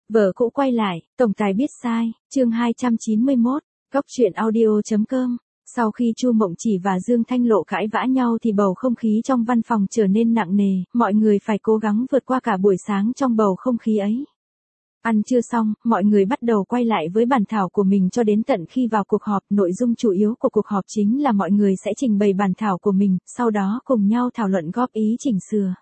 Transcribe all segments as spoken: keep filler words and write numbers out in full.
Vợ cũ quay lại, tổng tài biết sai, chương hai trăm chín mươi mốt, Cóc truyện audio.com. Sau khi Chu Mộng Chỉ và Dương Thanh Lộ cãi vã nhau thì bầu không khí trong văn phòng trở nên nặng nề, mọi người phải cố gắng vượt qua cả buổi sáng trong bầu không khí ấy. Ăn trưa xong, mọi người bắt đầu quay lại với bản thảo của mình cho đến tận khi vào cuộc họp. Nội dung chủ yếu của cuộc họp chính là mọi người sẽ trình bày bản thảo của mình, sau đó cùng nhau thảo luận góp ý chỉnh sửa.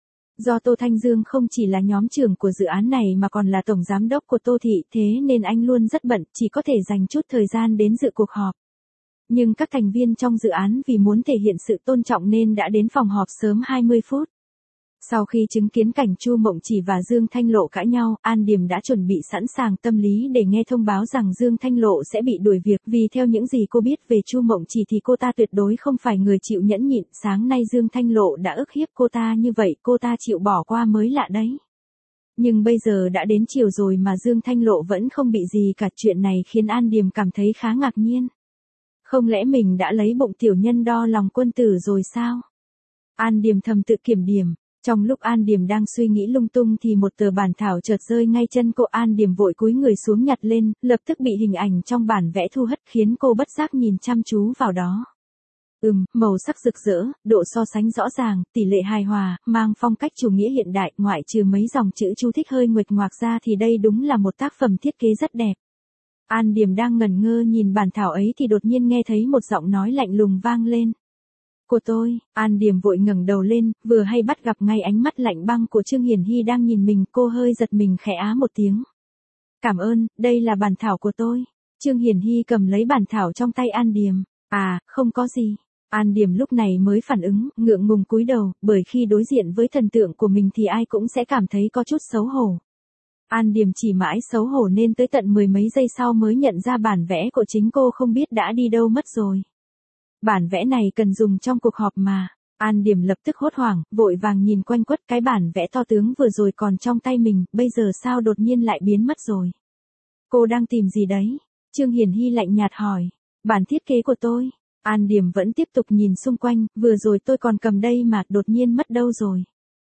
Do Tô Thanh Dương không chỉ là nhóm trưởng của dự án này mà còn là tổng giám đốc của Tô Thị, thế nên anh luôn rất bận, chỉ có thể dành chút thời gian đến dự cuộc họp. Nhưng các thành viên trong dự án vì muốn thể hiện sự tôn trọng nên đã đến phòng họp sớm hai mươi phút. Sau khi chứng kiến cảnh Chu Mộng Chỉ và Dương Thanh Lộ cãi nhau, An Điềm đã chuẩn bị sẵn sàng tâm lý để nghe thông báo rằng Dương Thanh Lộ sẽ bị đuổi việc, vì theo những gì cô biết về Chu Mộng Chỉ thì cô ta tuyệt đối không phải người chịu nhẫn nhịn. Sáng nay Dương Thanh Lộ đã ức hiếp cô ta như vậy, cô ta chịu bỏ qua mới lạ đấy. Nhưng bây giờ đã đến chiều rồi mà Dương Thanh Lộ vẫn không bị gì cả, chuyện này khiến An Điềm cảm thấy khá ngạc nhiên. Không lẽ mình đã lấy bụng tiểu nhân đo lòng quân tử rồi sao? An Điềm thầm tự kiểm điểm. Trong lúc An Điềm đang suy nghĩ lung tung thì một tờ bản thảo chợt rơi ngay chân cô. An Điềm vội cúi người xuống nhặt lên, lập tức bị hình ảnh trong bản vẽ thu hút khiến cô bất giác nhìn chăm chú vào đó. Ừm, màu sắc rực rỡ, độ so sánh rõ ràng, tỷ lệ hài hòa, mang phong cách chủ nghĩa hiện đại, ngoại trừ mấy dòng chữ chú thích hơi nguệch ngoạc ra thì đây đúng là một tác phẩm thiết kế rất đẹp. An Điềm đang ngẩn ngơ nhìn bản thảo ấy thì đột nhiên nghe thấy một giọng nói lạnh lùng vang lên. Của tôi. An Điềm vội ngẩng đầu lên, vừa hay bắt gặp ngay ánh mắt lạnh băng của Trương Hiển Hy đang nhìn mình, cô hơi giật mình khẽ á một tiếng. Cảm ơn, đây là bản thảo của tôi. Trương Hiển Hy cầm lấy bản thảo trong tay An Điềm. À, không có gì. An Điềm lúc này mới phản ứng, ngượng ngùng cúi đầu, bởi khi đối diện với thần tượng của mình thì ai cũng sẽ cảm thấy có chút xấu hổ. An Điềm chỉ mãi xấu hổ nên tới tận mười mấy giây sau mới nhận ra bản vẽ của chính cô không biết đã đi đâu mất rồi. Bản vẽ này cần dùng trong cuộc họp mà. An Điềm lập tức hốt hoảng, vội vàng nhìn quanh quất, cái bản vẽ to tướng vừa rồi còn trong tay mình, bây giờ sao đột nhiên lại biến mất rồi? Cô đang tìm gì đấy? Trương Hiển Hy lạnh nhạt hỏi. Bản thiết kế của tôi. An Điềm vẫn tiếp tục nhìn xung quanh, vừa rồi tôi còn cầm đây mà, đột nhiên mất đâu rồi?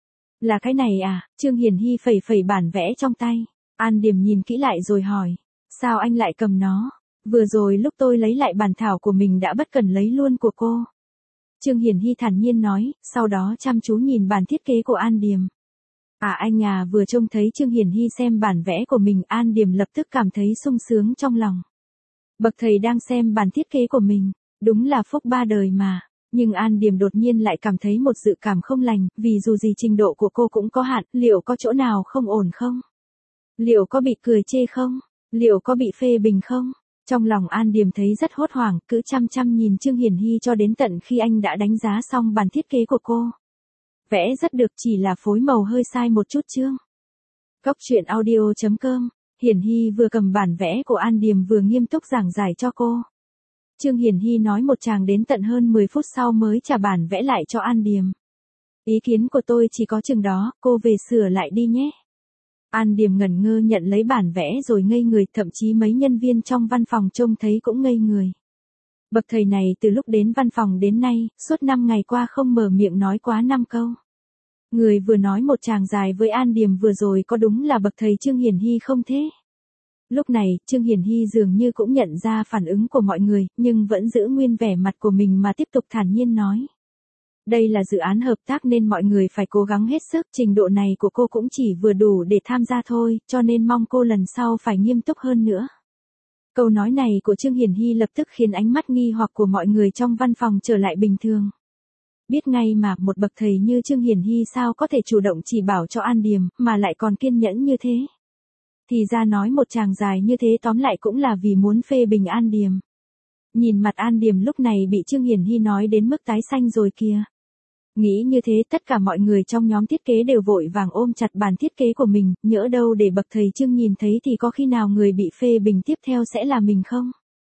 Là cái này à? Trương Hiển Hy phẩy phẩy bản vẽ trong tay. An Điềm nhìn kỹ lại rồi hỏi. Sao anh lại cầm nó? Vừa rồi lúc tôi lấy lại bản thảo của mình đã bất cẩn lấy luôn của cô. Trương Hiển Hy thản nhiên nói, sau đó chăm chú nhìn bản thiết kế của An Điềm. À anh à, vừa trông thấy Trương Hiển Hy xem bản vẽ của mình, An Điềm lập tức cảm thấy sung sướng trong lòng. Bậc thầy đang xem bản thiết kế của mình, đúng là phúc ba đời mà. Nhưng An Điềm đột nhiên lại cảm thấy một dự cảm không lành, vì dù gì trình độ của cô cũng có hạn, liệu có chỗ nào không ổn không? Liệu có bị cười chê không? Liệu có bị phê bình không? Trong lòng An Điềm thấy rất hốt hoảng, cứ chăm chăm nhìn Trương Hiển Hy cho đến tận khi anh đã đánh giá xong bản thiết kế của cô. Vẽ rất được, chỉ là phối màu hơi sai một chút chương. Cóc truyện audio.com. Hiển Hy vừa cầm bản vẽ của An Điềm vừa nghiêm túc giảng giải cho cô. Trương Hiển Hy nói một tràng đến tận hơn mười phút sau mới trả bản vẽ lại cho An Điềm. Ý kiến của tôi chỉ có chừng đó, cô về sửa lại đi nhé. An Điềm ngẩn ngơ nhận lấy bản vẽ rồi ngây người, thậm chí mấy nhân viên trong văn phòng trông thấy cũng ngây người. Bậc thầy này từ lúc đến văn phòng đến nay, suốt năm ngày qua không mở miệng nói quá năm câu. Người vừa nói một tràng dài với An Điềm vừa rồi có đúng là bậc thầy Trương Hiển Hy không thế? Lúc này, Trương Hiển Hy dường như cũng nhận ra phản ứng của mọi người, nhưng vẫn giữ nguyên vẻ mặt của mình mà tiếp tục thản nhiên nói. Đây là dự án hợp tác nên mọi người phải cố gắng hết sức, trình độ này của cô cũng chỉ vừa đủ để tham gia thôi, cho nên mong cô lần sau phải nghiêm túc hơn nữa. Câu nói này của Trương Hiển Hy lập tức khiến ánh mắt nghi hoặc của mọi người trong văn phòng trở lại bình thường. Biết ngay mà, một bậc thầy như Trương Hiển Hy sao có thể chủ động chỉ bảo cho An Điềm, mà lại còn kiên nhẫn như thế. Thì ra nói một tràng dài như thế tóm lại cũng là vì muốn phê bình An Điềm. Nhìn mặt An Điềm lúc này bị Trương Hiển Hy nói đến mức tái xanh rồi kìa. Nghĩ như thế tất cả mọi người trong nhóm thiết kế đều vội vàng ôm chặt bản thiết kế của mình, nhỡ đâu để bậc thầy Trương nhìn thấy thì có khi nào người bị phê bình tiếp theo sẽ là mình không?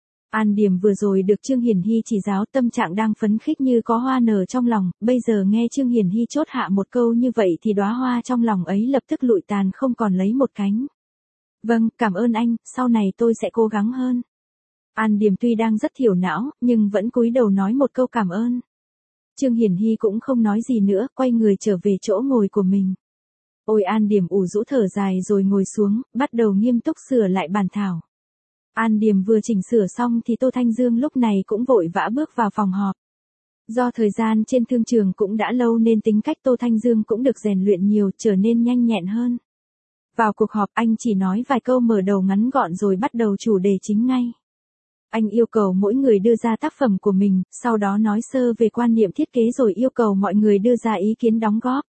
An Điềm vừa rồi được Trương Hiển Hy chỉ giáo, tâm trạng đang phấn khích như có hoa nở trong lòng, bây giờ nghe Trương Hiển Hy chốt hạ một câu như vậy thì đóa hoa trong lòng ấy lập tức lụi tàn không còn lấy một cánh. Vâng, cảm ơn anh, sau này tôi sẽ cố gắng hơn. An Điềm tuy đang rất thiểu não, nhưng vẫn cúi đầu nói một câu cảm ơn. Trương Hiển Hy cũng không nói gì nữa, quay người trở về chỗ ngồi của mình. Ôi An Điềm ủ rũ thở dài rồi ngồi xuống, bắt đầu nghiêm túc sửa lại bản thảo. An Điềm vừa chỉnh sửa xong thì Tô Thanh Dương lúc này cũng vội vã bước vào phòng họp. Do thời gian trên thương trường cũng đã lâu nên tính cách Tô Thanh Dương cũng được rèn luyện nhiều, trở nên nhanh nhẹn hơn. Vào cuộc họp anh chỉ nói vài câu mở đầu ngắn gọn rồi bắt đầu chủ đề chính ngay. Anh yêu cầu mỗi người đưa ra tác phẩm của mình, sau đó nói sơ về quan niệm thiết kế rồi yêu cầu mọi người đưa ra ý kiến đóng góp.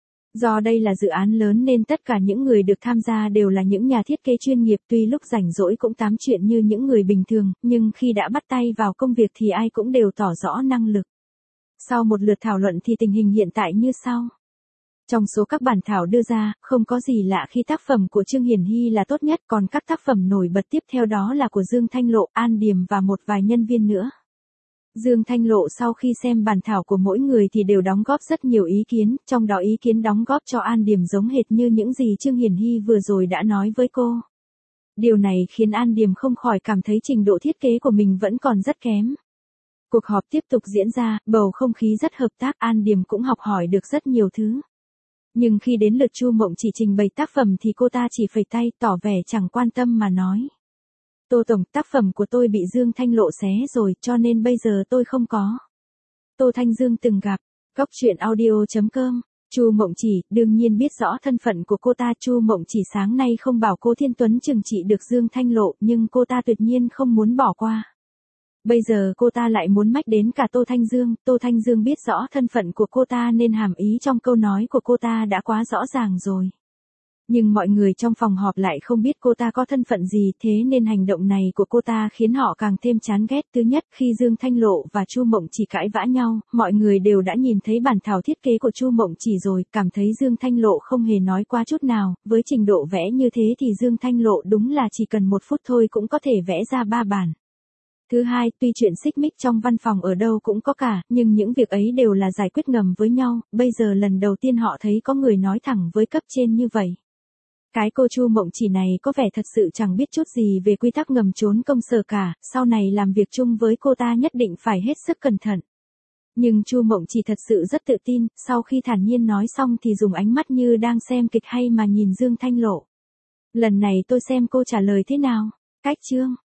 Do đây là dự án lớn nên tất cả những người được tham gia đều là những nhà thiết kế chuyên nghiệp, tuy lúc rảnh rỗi cũng tám chuyện như những người bình thường, nhưng khi đã bắt tay vào công việc thì ai cũng đều tỏ rõ năng lực. Sau một lượt thảo luận thì tình hình hiện tại như sau. Trong số các bản thảo đưa ra, không có gì lạ khi tác phẩm của Trương Hiển Hy là tốt nhất, còn các tác phẩm nổi bật tiếp theo đó là của Dương Thanh Lộ, An Điềm và một vài nhân viên nữa. Dương Thanh Lộ sau khi xem bản thảo của mỗi người thì đều đóng góp rất nhiều ý kiến, trong đó ý kiến đóng góp cho An Điềm giống hệt như những gì Trương Hiển Hy vừa rồi đã nói với cô. Điều này khiến An Điềm không khỏi cảm thấy trình độ thiết kế của mình vẫn còn rất kém. Cuộc họp tiếp tục diễn ra, bầu không khí rất hợp tác, An Điềm cũng học hỏi được rất nhiều thứ. Nhưng khi đến lượt Chu Mộng Chỉ trình bày tác phẩm thì cô ta chỉ phẩy tay, tỏ vẻ chẳng quan tâm mà nói. Tô Tổng, tác phẩm của tôi bị Dương Thanh Lộ xé rồi, cho nên bây giờ tôi không có. Tô Thanh Dương từng gặp, góc truyện audio chấm com, Chu Mộng Chỉ, đương nhiên biết rõ thân phận của cô ta. Chu Mộng Chỉ sáng nay không bảo cô Thiên Tuấn trừng trị được Dương Thanh Lộ, nhưng cô ta tuyệt nhiên không muốn bỏ qua. Bây giờ cô ta lại muốn mách đến cả Tô Thanh Dương, Tô Thanh Dương biết rõ thân phận của cô ta nên hàm ý trong câu nói của cô ta đã quá rõ ràng rồi. Nhưng mọi người trong phòng họp lại không biết cô ta có thân phận gì, thế nên hành động này của cô ta khiến họ càng thêm chán ghét. Thứ nhất, khi Dương Thanh Lộ và Chu Mộng Chỉ cãi vã nhau, mọi người đều đã nhìn thấy bản thảo thiết kế của Chu Mộng Chỉ rồi, cảm thấy Dương Thanh Lộ không hề nói qua chút nào, với trình độ vẽ như thế thì Dương Thanh Lộ đúng là chỉ cần một phút thôi cũng có thể vẽ ra ba bản. Thứ hai, tuy chuyện xích mích trong văn phòng ở đâu cũng có cả, nhưng những việc ấy đều là giải quyết ngầm với nhau, bây giờ lần đầu tiên họ thấy có người nói thẳng với cấp trên như vậy. Cái cô Chu Mộng Chỉ này có vẻ thật sự chẳng biết chút gì về quy tắc ngầm trốn công sở cả, sau này làm việc chung với cô ta nhất định phải hết sức cẩn thận. Nhưng Chu Mộng Chỉ thật sự rất tự tin, sau khi thản nhiên nói xong thì dùng ánh mắt như đang xem kịch hay mà nhìn Dương Thanh Lộ. Lần này tôi xem cô trả lời thế nào. Cách chương